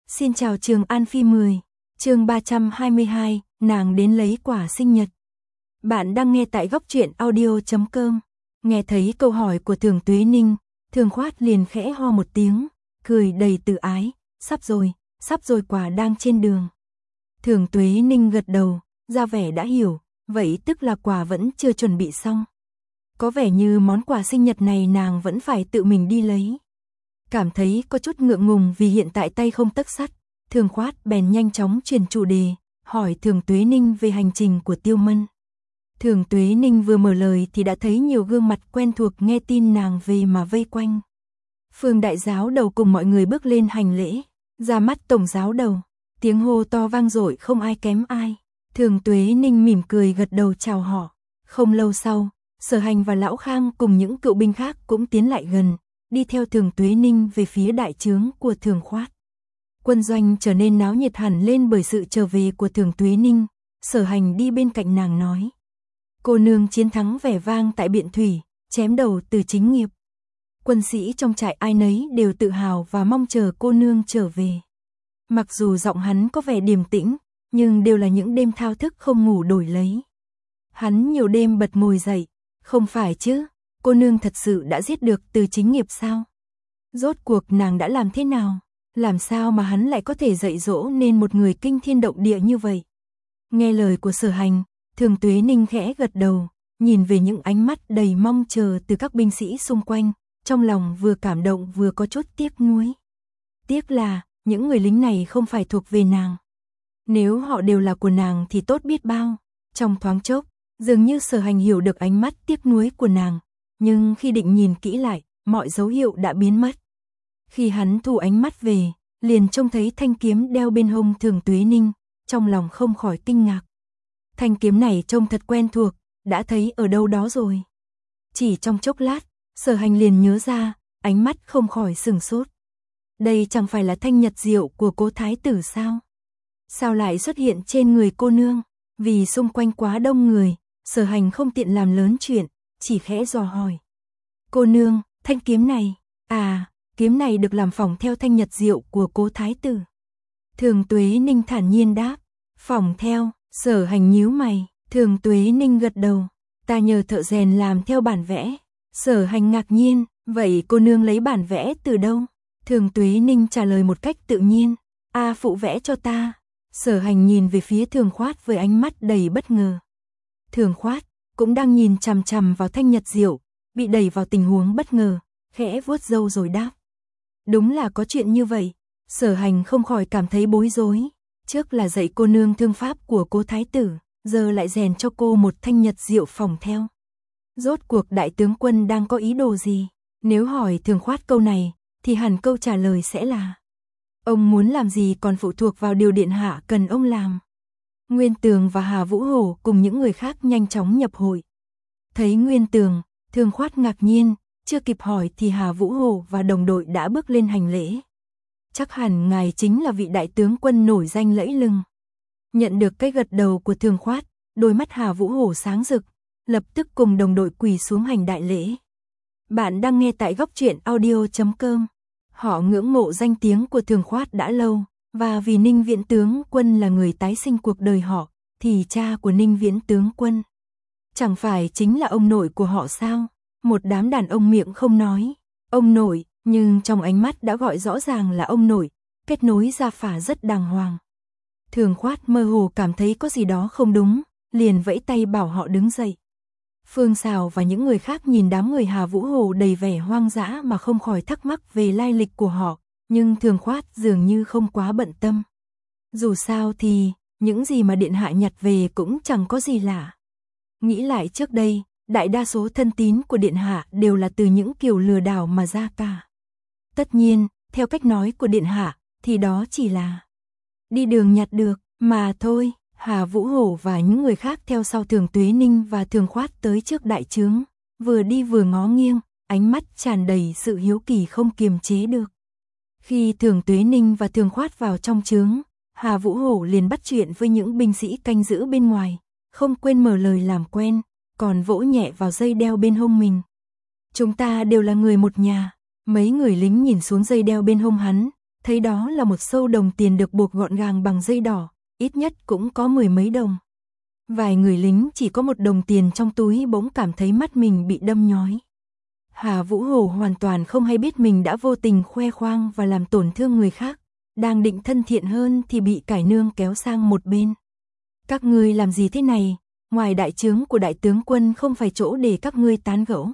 Xin chào Trường An Phi 10, chương 322, nàng đến lấy quà sinh nhật. Bạn đang nghe tại góc truyện audio.com. Nghe thấy câu hỏi của Thường Tuế Ninh, Thường Khoát liền khẽ ho một tiếng, cười đầy tự ái, sắp rồi quà đang trên đường. Thường Tuế Ninh gật đầu, ra vẻ đã hiểu, vậy tức là quà vẫn chưa chuẩn bị xong. Có vẻ như món quà sinh nhật này nàng vẫn phải tự mình đi lấy. Cảm thấy có chút ngượng ngùng vì hiện tại tay không tấc sắt, Thường Khoát bèn nhanh chóng chuyển chủ đề, hỏi Thường Tuế Ninh về hành trình của Tiêu Mân. Thường Tuế Ninh vừa mở lời thì đã thấy nhiều gương mặt quen thuộc nghe tin nàng về mà vây quanh. Phương đại giáo đầu cùng mọi người bước lên hành lễ, ra mắt tổng giáo đầu, tiếng hô to vang dội không ai kém ai. Thường Tuế Ninh mỉm cười gật đầu chào họ. Không lâu sau, Sở Hành và Lão Khang cùng những cựu binh khác cũng tiến lại gần, đi theo Thường Tuế Ninh về phía đại trướng của Thường Khoát. Quân doanh trở nên náo nhiệt hẳn lên bởi sự trở về của Thường Tuế Ninh. Sở Hành đi bên cạnh nàng nói: cô nương chiến thắng vẻ vang tại Biện Thủy, chém đầu Từ Chính Nghiệp. Quân sĩ trong trại ai nấy đều tự hào và mong chờ cô nương trở về. Mặc dù giọng hắn có vẻ điềm tĩnh, nhưng đều là những đêm thao thức không ngủ đổi lấy. Hắn nhiều đêm bật ngồi dậy, không phải chứ, cô nương thật sự đã giết được Từ Chính Nghiệp sao? Rốt cuộc nàng đã làm thế nào? Làm sao mà hắn lại có thể dạy dỗ nên một người kinh thiên động địa như vậy? Nghe lời của Sở Hành, Thường Tuế Ninh khẽ gật đầu, nhìn về những ánh mắt đầy mong chờ từ các binh sĩ xung quanh, trong lòng vừa cảm động vừa có chút tiếc nuối. Tiếc là, những người lính này không phải thuộc về nàng. Nếu họ đều là của nàng thì tốt biết bao. Trong thoáng chốc, dường như Sở Hành hiểu được ánh mắt tiếc nuối của nàng, nhưng khi định nhìn kỹ lại, mọi dấu hiệu đã biến mất. Khi hắn thu ánh mắt về, liền trông thấy thanh kiếm đeo bên hông Thường Tuế Ninh, trong lòng không khỏi kinh ngạc. Thanh kiếm này trông thật quen thuộc, đã thấy ở đâu đó rồi. Chỉ trong chốc lát, Sở Hành liền nhớ ra, ánh mắt không khỏi sửng sốt. Đây chẳng phải là thanh nhật diệu của Cố thái tử sao? Sao lại xuất hiện trên người cô nương? Vì xung quanh quá đông người, Sở Hành không tiện làm lớn chuyện, chỉ khẽ dò hỏi. Cô nương, thanh kiếm này, kiếm này được làm phỏng theo thanh nhật diệu của Cố thái tử. Thường Tuế Ninh thản nhiên đáp, phỏng theo. Sở Hành nhíu mày, Thường Tuế Ninh gật đầu, ta nhờ thợ rèn làm theo bản vẽ. Sở Hành ngạc nhiên, vậy cô nương lấy bản vẽ từ đâu? Thường Tuế Ninh trả lời một cách tự nhiên, phụ vẽ cho ta. Sở Hành nhìn về phía Thường Khoát với ánh mắt đầy bất ngờ. Thường Khoát cũng đang nhìn chằm chằm vào thanh nhật diệu, bị đẩy vào tình huống bất ngờ, khẽ vuốt râu rồi đáp. Đúng là có chuyện như vậy. Sở Hành không khỏi cảm thấy bối rối. Trước là dạy cô nương thương pháp của Cố thái tử, giờ lại rèn cho cô một thanh nhật diệu phỏng theo. Rốt cuộc đại tướng quân đang có ý đồ gì? Nếu hỏi Thường Khoát câu này, thì hẳn câu trả lời sẽ là: ông muốn làm gì còn phụ thuộc vào điều điện hạ cần ông làm. Nguyên Tường và Hà Vũ Hổ cùng những người khác nhanh chóng nhập hội. Thấy Nguyên Tường, Thường Khoát ngạc nhiên, chưa kịp hỏi thì Hà Vũ Hổ và đồng đội đã bước lên hành lễ. Chắc hẳn ngài chính là vị đại tướng quân nổi danh lẫy lừng. Nhận được cái gật đầu của Thường Khoát, đôi mắt Hà Vũ Hổ sáng rực, lập tức cùng đồng đội quỳ xuống hành đại lễ. Bạn đang nghe tại góc truyện audio.com. Họ ngưỡng mộ danh tiếng của Thường Khoát đã lâu, và vì Ninh Viễn tướng quân là người tái sinh cuộc đời họ, thì cha của Ninh Viễn tướng quân chẳng phải chính là ông nội của họ sao? Một đám đàn ông miệng không nói ông nội, nhưng trong ánh mắt đã gọi rõ ràng là ông nội, kết nối gia phả rất đàng hoàng. Thường Khoát mơ hồ cảm thấy có gì đó không đúng, liền vẫy tay bảo họ đứng dậy. Phương Sào và những người khác nhìn đám người Hà Vũ Hồ đầy vẻ hoang dã mà không khỏi thắc mắc về lai lịch của họ, nhưng Thường Khoát dường như không quá bận tâm. Dù sao thì, những gì mà điện hạ nhặt về cũng chẳng có gì lạ. Nghĩ lại trước đây, đại đa số thân tín của điện hạ đều là từ những kiểu lừa đảo mà ra cả. Tất nhiên, theo cách nói của điện hạ, thì đó chỉ là đi đường nhặt được, mà thôi. Hà Vũ Hổ và những người khác theo sau Thường Tuế Ninh và Thường Khoát tới trước đại trướng, vừa đi vừa ngó nghiêng, ánh mắt tràn đầy sự hiếu kỳ không kiềm chế được. Khi Thường Tuế Ninh và Thường Khoát vào trong trướng, Hà Vũ Hổ liền bắt chuyện với những binh sĩ canh giữ bên ngoài, không quên mở lời làm quen, còn vỗ nhẹ vào dây đeo bên hông mình. Chúng ta đều là người một nhà. Mấy người lính nhìn xuống dây đeo bên hông hắn, thấy đó là một xâu đồng tiền được buộc gọn gàng bằng dây đỏ, ít nhất cũng có 10 mấy đồng. Vài người lính chỉ có 1 đồng tiền trong túi bỗng cảm thấy mắt mình bị đâm nhói. Hà Vũ Hổ hoàn toàn không hay biết mình đã vô tình khoe khoang và làm tổn thương người khác, đang định thân thiện hơn thì bị Cải Nương kéo sang một bên. Các ngươi làm gì thế này, ngoài đại trướng của đại tướng quân không phải chỗ để các ngươi tán gẫu.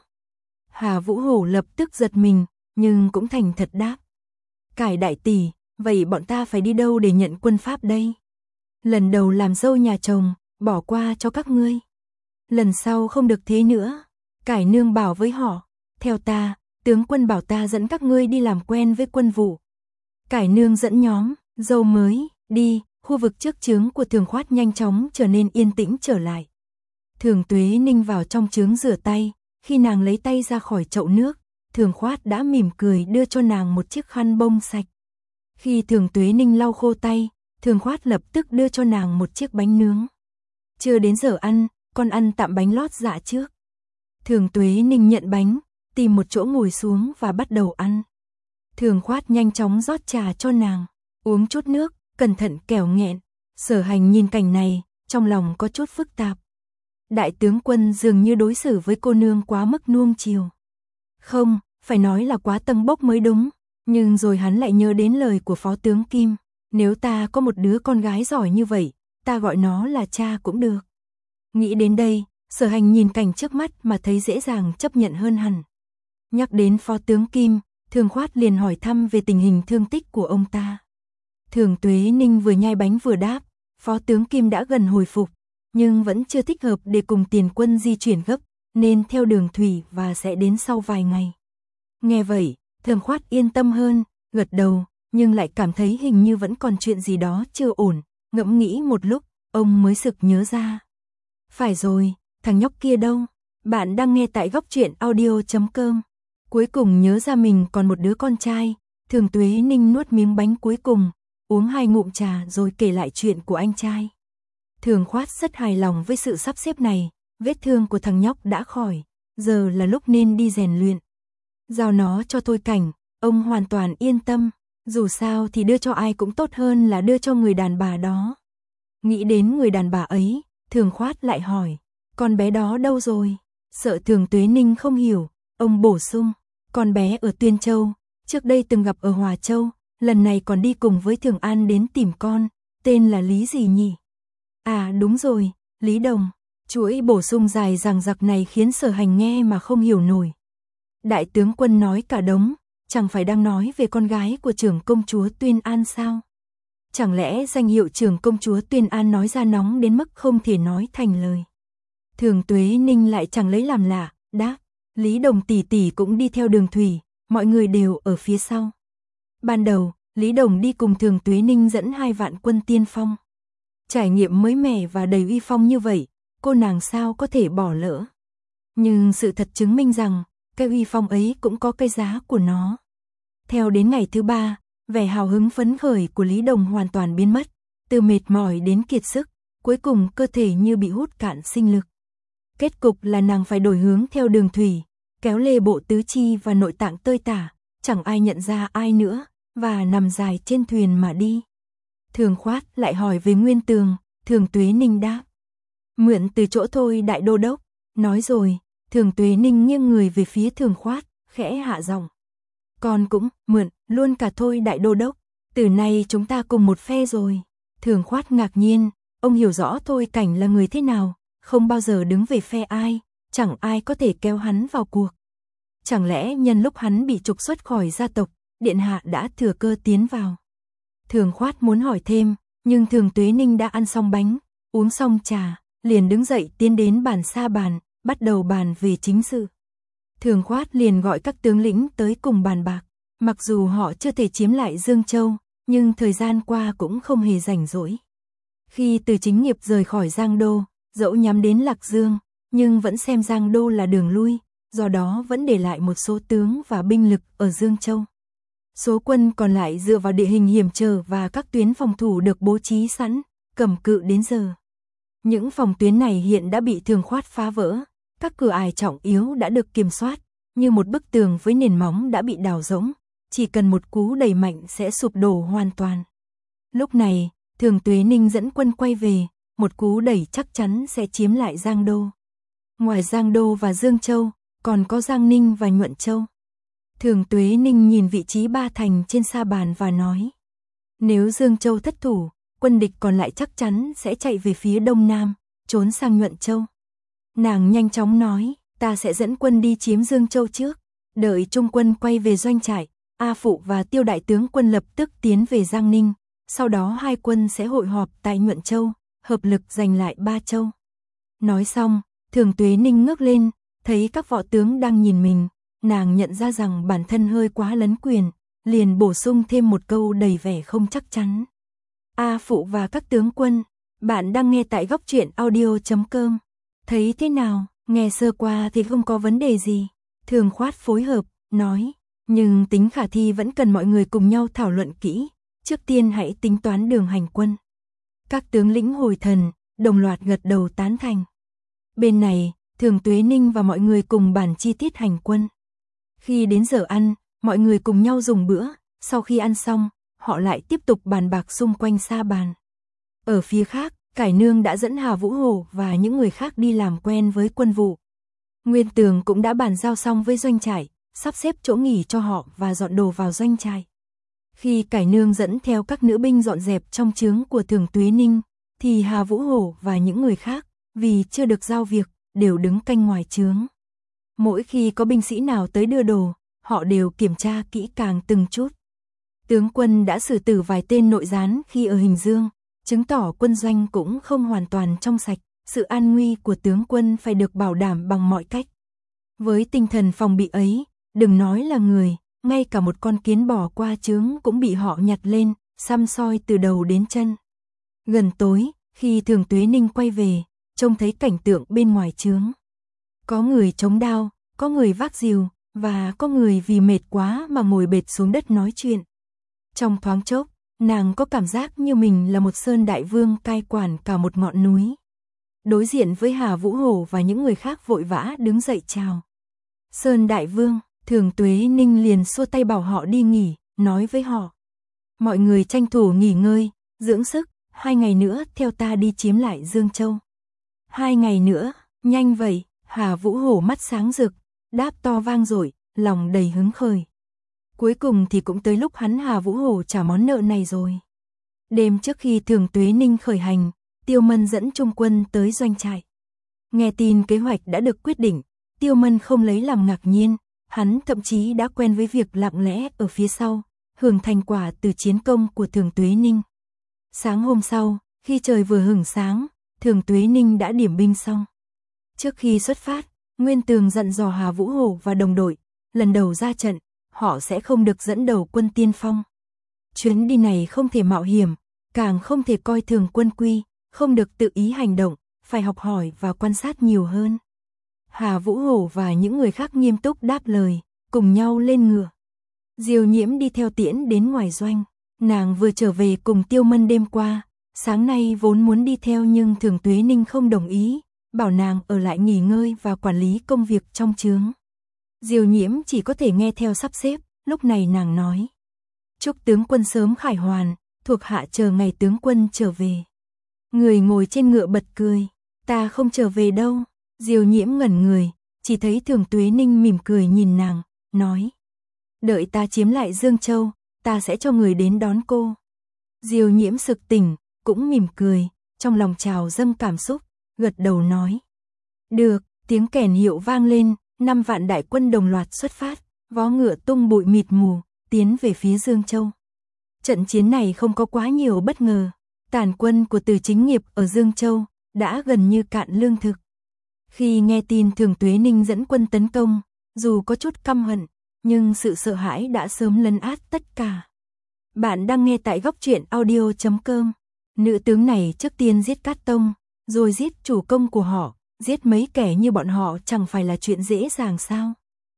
Hà Vũ Hổ lập tức giật mình, nhưng cũng thành thật đáp. Cải đại tỷ, vậy bọn ta phải đi đâu để nhận quân pháp đây? Lần đầu làm dâu nhà chồng, bỏ qua cho các ngươi. Lần sau không được thế nữa. Cải Nương bảo với họ, theo ta, tướng quân bảo ta dẫn các ngươi đi làm quen với quân vụ. Cải Nương dẫn nhóm, dâu mới, đi, khu vực trước trướng của Thường Khoát nhanh chóng trở nên yên tĩnh trở lại. Thường Tuế Ninh vào trong trướng rửa tay, khi nàng lấy tay ra khỏi chậu nước, Thường Khoát đã mỉm cười đưa cho nàng một chiếc khăn bông sạch. Khi Thường Tuế Ninh lau khô tay, Thường Khoát lập tức đưa cho nàng một chiếc bánh nướng. Chưa đến giờ ăn, con ăn tạm bánh lót dạ trước. Thường Tuế Ninh nhận bánh, tìm một chỗ ngồi xuống và bắt đầu ăn. Thường Khoát nhanh chóng rót trà cho nàng, uống chút nước, cẩn thận kẻo nghẹn. Sở Hành nhìn cảnh này, trong lòng có chút phức tạp. Đại tướng quân dường như đối xử với cô nương quá mức nuông chiều. Không, phải nói là quá tâng bốc mới đúng, nhưng rồi hắn lại nhớ đến lời của Phó tướng Kim, nếu ta có một đứa con gái giỏi như vậy, ta gọi nó là cha cũng được. Nghĩ đến đây, Sở Hành nhìn cảnh trước mắt mà thấy dễ dàng chấp nhận hơn hẳn. Nhắc đến Phó tướng Kim, Thường Khoát liền hỏi thăm về tình hình thương tích của ông ta. Thường Tuế Ninh vừa nhai bánh vừa đáp, Phó tướng Kim đã gần hồi phục, nhưng vẫn chưa thích hợp để cùng tiền quân di chuyển gấp, nên theo đường thủy và sẽ đến sau vài ngày. Nghe vậy, Thường Khoát yên tâm hơn, gật đầu, nhưng lại cảm thấy hình như vẫn còn chuyện gì đó chưa ổn, ngẫm nghĩ một lúc, ông mới sực nhớ ra. Phải rồi, thằng nhóc kia đâu? Bạn đang nghe tại Góc Truyện Audio.com. Cuối cùng nhớ ra mình còn một đứa con trai, Thường Tuế Ninh nuốt miếng bánh cuối cùng, uống 2 ngụm trà rồi kể lại chuyện của anh trai. Thường Khoát rất hài lòng với sự sắp xếp này, vết thương của thằng nhóc đã khỏi, giờ là lúc nên đi rèn luyện. Giao nó cho Thôi Cảnh, ông hoàn toàn yên tâm, dù sao thì đưa cho ai cũng tốt hơn là đưa cho người đàn bà đó. Nghĩ đến người đàn bà ấy, Thường Khoát lại hỏi, con bé đó đâu rồi? Sợ Thường Tuế Ninh không hiểu, ông bổ sung, con bé ở Tuyên Châu, trước đây từng gặp ở Hòa Châu, lần này còn đi cùng với Thường An đến tìm con, tên là Lý gì nhỉ? À đúng rồi, Lý Đồng. Chuỗi bổ sung dài dằng dặc này khiến Sở Hành nghe mà không hiểu nổi. Đại tướng quân nói cả đống, chẳng phải đang nói về con gái của trưởng công chúa Tuyên An sao? Chẳng lẽ danh hiệu trưởng công chúa Tuyên An nói ra nóng đến mức không thể nói thành lời? Thường Tuế Ninh lại chẳng lấy làm lạ, đáp, Lý Đồng tỷ tỷ cũng đi theo đường thủy, mọi người đều ở phía sau. Ban đầu, Lý Đồng đi cùng Thường Tuế Ninh dẫn 2 vạn quân tiên phong. Trải nghiệm mới mẻ và đầy uy phong như vậy, cô nàng sao có thể bỏ lỡ. Nhưng sự thật chứng minh rằng, cái uy phong ấy cũng có cái giá của nó. Theo đến ngày thứ 3, vẻ hào hứng phấn khởi của Lý Đồng hoàn toàn biến mất, từ mệt mỏi đến kiệt sức, cuối cùng cơ thể như bị hút cạn sinh lực. Kết cục là nàng phải đổi hướng theo đường thủy, kéo lê bộ tứ chi và nội tạng tơi tả, chẳng ai nhận ra ai nữa, và nằm dài trên thuyền mà đi. Thường Khoát lại hỏi về Nguyên Tường, Thường Tuế Ninh đáp, mượn từ chỗ Thôi đại đô đốc. Nói rồi, Thường Tuế Ninh nghiêng người về phía Thường Khoát, khẽ hạ giọng, con cũng mượn luôn cả Thôi đại đô đốc, từ nay chúng ta cùng một phe rồi. Thường Khoát ngạc nhiên, ông hiểu rõ Thôi Cảnh là người thế nào, không bao giờ đứng về phe ai, chẳng ai có thể kéo hắn vào cuộc. Chẳng lẽ nhân lúc hắn bị trục xuất khỏi gia tộc, điện hạ đã thừa cơ tiến vào? Thường Khoát muốn hỏi thêm, nhưng Thường Tuế Ninh đã ăn xong bánh, uống xong trà, liền đứng dậy tiến đến bàn sa bàn, bắt đầu bàn về chính sự. Thường Khoát liền gọi các tướng lĩnh tới cùng bàn bạc, mặc dù họ chưa thể chiếm lại Dương Châu, nhưng thời gian qua cũng không hề rảnh rỗi. Khi Từ Chính Nghiệp rời khỏi Giang Đô, dẫu nhắm đến Lạc Dương, nhưng vẫn xem Giang Đô là đường lui, do đó vẫn để lại một số tướng và binh lực ở Dương Châu. Số quân còn lại dựa vào địa hình hiểm trở và các tuyến phòng thủ được bố trí sẵn, cầm cự đến giờ. Những phòng tuyến này hiện đã bị Thường Khoát phá vỡ, các cửa ải trọng yếu đã được kiểm soát, như một bức tường với nền móng đã bị đào rỗng, chỉ cần một cú đẩy mạnh sẽ sụp đổ hoàn toàn. Lúc này, Thường Tuế Ninh dẫn quân quay về, một cú đẩy chắc chắn sẽ chiếm lại Giang Đô. Ngoài Giang Đô và Dương Châu, còn có Giang Ninh và Nhuận Châu. Thường Tuế Ninh nhìn vị trí ba thành trên sa bàn và nói, nếu Dương Châu thất thủ, quân địch còn lại chắc chắn sẽ chạy về phía đông nam, trốn sang Nhuận Châu. Nàng nhanh chóng nói, ta sẽ dẫn quân đi chiếm Dương Châu trước, đợi trung quân quay về doanh trại, A Phụ và Tiêu đại tướng quân lập tức tiến về Giang Ninh, sau đó hai quân sẽ hội họp tại Nhuận Châu, hợp lực giành lại Ba Châu. Nói xong, Thường Tuế Ninh ngước lên, thấy các võ tướng đang nhìn mình, nàng nhận ra rằng bản thân hơi quá lấn quyền, liền bổ sung thêm một câu đầy vẻ không chắc chắn. A Phụ và các tướng quân, bạn đang nghe tại Góc Truyện Audio.com. Thấy thế nào, nghe sơ qua thì không có vấn đề gì. Thường Khoát phối hợp, nói, nhưng tính khả thi vẫn cần mọi người cùng nhau thảo luận kỹ, trước tiên hãy tính toán đường hành quân. Các tướng lĩnh hồi thần, đồng loạt gật đầu tán thành. Bên này, Thường Tuế Ninh và mọi người cùng bàn chi tiết hành quân. Khi đến giờ ăn, mọi người cùng nhau dùng bữa, sau khi ăn xong, họ lại tiếp tục bàn bạc xung quanh sa bàn. Ở phía khác, Cải Nương đã dẫn Hà Vũ Hổ và những người khác đi làm quen với quân vụ. Nguyên Tường cũng đã bàn giao xong với doanh trại, sắp xếp chỗ nghỉ cho họ và dọn đồ vào doanh trại. Khi Cải Nương dẫn theo các nữ binh dọn dẹp trong trướng của Thường Tuế Ninh, thì Hà Vũ Hổ và những người khác, vì chưa được giao việc, đều đứng canh ngoài trướng. Mỗi khi có binh sĩ nào tới đưa đồ, họ đều kiểm tra kỹ càng từng chút. Tướng quân đã xử tử vài tên nội gián khi ở Hình Dương, chứng tỏ quân doanh cũng không hoàn toàn trong sạch, sự an nguy của tướng quân phải được bảo đảm bằng mọi cách. Với tinh thần phòng bị ấy, đừng nói là người, ngay cả một con kiến bò qua trướng cũng bị họ nhặt lên, săm soi từ đầu đến chân. Gần tối, khi Thường Tuế Ninh quay về, trông thấy cảnh tượng bên ngoài trướng. Có người chống đao, có người vác rìu, và có người vì mệt quá mà ngồi bệt xuống đất nói chuyện. Trong thoáng chốc, nàng có cảm giác như mình là một sơn đại vương cai quản cả một ngọn núi. Đối diện với Hà Vũ Hổ và những người khác vội vã đứng dậy chào. Sơn đại vương, Thường Tuế Ninh liền xua tay bảo họ đi nghỉ, nói với họ. Mọi người tranh thủ nghỉ ngơi, dưỡng sức, 2 ngày nữa theo ta đi chiếm lại Dương Châu. 2 ngày nữa, nhanh vậy, Hà Vũ Hổ mắt sáng rực, đáp to vang dội, lòng đầy hứng khởi. Cuối cùng thì cũng tới lúc hắn Hà Vũ Hổ trả món nợ này rồi. Đêm trước khi Thường Tuế Ninh khởi hành, Tiêu Mân dẫn trung quân tới doanh trại. Nghe tin kế hoạch đã được quyết định, Tiêu Mân không lấy làm ngạc nhiên, hắn thậm chí đã quen với việc lặng lẽ ở phía sau, hưởng thành quả từ chiến công của Thường Tuế Ninh. Sáng hôm sau, khi trời vừa hửng sáng, Thường Tuế Ninh đã điểm binh xong. Trước khi xuất phát, Nguyên Tường dặn dò Hà Vũ Hổ và đồng đội, lần đầu ra trận, họ sẽ không được dẫn đầu quân tiên phong. Chuyến đi này không thể mạo hiểm, càng không thể coi thường quân quy, không được tự ý hành động, phải học hỏi và quan sát nhiều hơn. Hà Vũ Hổ và những người khác nghiêm túc đáp lời, cùng nhau lên ngựa. Diêu Nhiễm đi theo tiễn đến ngoài doanh, nàng vừa trở về cùng Tiêu Mân đêm qua, sáng nay vốn muốn đi theo nhưng Thường Tuế Ninh không đồng ý, bảo nàng ở lại nghỉ ngơi và quản lý công việc trong trướng. Diêu Nhiễm chỉ có thể nghe theo sắp xếp, lúc này nàng nói. Chúc tướng quân sớm khải hoàn, thuộc hạ chờ ngày tướng quân trở về. Người ngồi trên ngựa bật cười, ta không trở về đâu. Diêu Nhiễm ngẩn người, chỉ thấy Thường Tuế Ninh mỉm cười nhìn nàng, nói. Đợi ta chiếm lại Dương Châu, ta sẽ cho người đến đón cô. Diêu Nhiễm sực tỉnh, cũng mỉm cười, trong lòng trào dâng cảm xúc, gật đầu nói. Được, tiếng kèn hiệu vang lên, 5 vạn đại quân đồng loạt xuất phát, vó ngựa tung bụi mịt mù, tiến về phía Dương Châu. Trận chiến này không có quá nhiều bất ngờ, tàn quân của Từ Chính Nghiệp ở Dương Châu đã gần như cạn lương thực. Khi nghe tin Thường Tuế Ninh dẫn quân tấn công, dù có chút căm hận, nhưng sự sợ hãi đã sớm lấn át tất cả. Bạn đang nghe tại Góc Truyện Audio.com. Nữ tướng này trước tiên giết Cát Tông, rồi giết chủ công của họ, giết mấy kẻ như bọn họ chẳng phải là chuyện dễ dàng sao?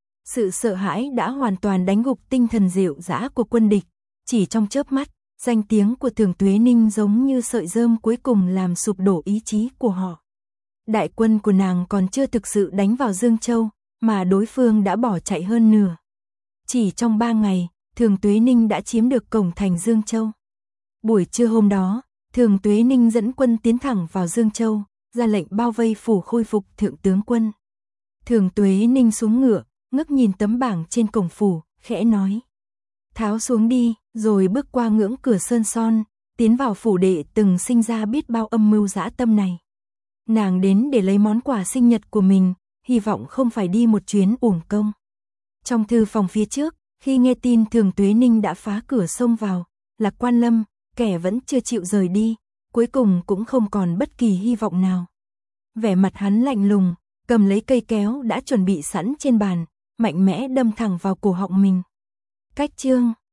Sự sợ hãi đã hoàn toàn đánh gục tinh thần dịu dã của quân địch, chỉ trong chớp mắt, danh tiếng của Thường Tuế Ninh giống như sợi rơm cuối cùng làm sụp đổ ý chí của họ. Đại quân của nàng còn chưa thực sự đánh vào Dương Châu, mà đối phương đã bỏ chạy hơn nửa. Chỉ trong 3 ngày, Thường Tuế Ninh đã chiếm được cổng thành Dương Châu. Buổi trưa hôm đó, Thường Tuế Ninh dẫn quân tiến thẳng vào Dương Châu, ra lệnh bao vây phủ khôi phục thượng tướng quân. Thường Tuế Ninh xuống ngựa, ngước nhìn tấm bảng trên cổng phủ, khẽ nói: tháo xuống đi, rồi bước qua ngưỡng cửa sơn son, tiến vào phủ đệ từng sinh ra biết bao âm mưu dã tâm này. Nàng đến để lấy món quà sinh nhật của mình, hy vọng không phải đi một chuyến uổng công. Trong thư phòng phía trước, khi nghe tin Thường Tuế Ninh đã phá cửa xông vào, Lạc Quan Lâm, kẻ vẫn chưa chịu rời đi, cuối cùng cũng không còn bất kỳ hy vọng nào. Vẻ mặt hắn lạnh lùng, cầm lấy cây kéo đã chuẩn bị sẵn trên bàn, mạnh mẽ đâm thẳng vào cổ họng mình. Cách chương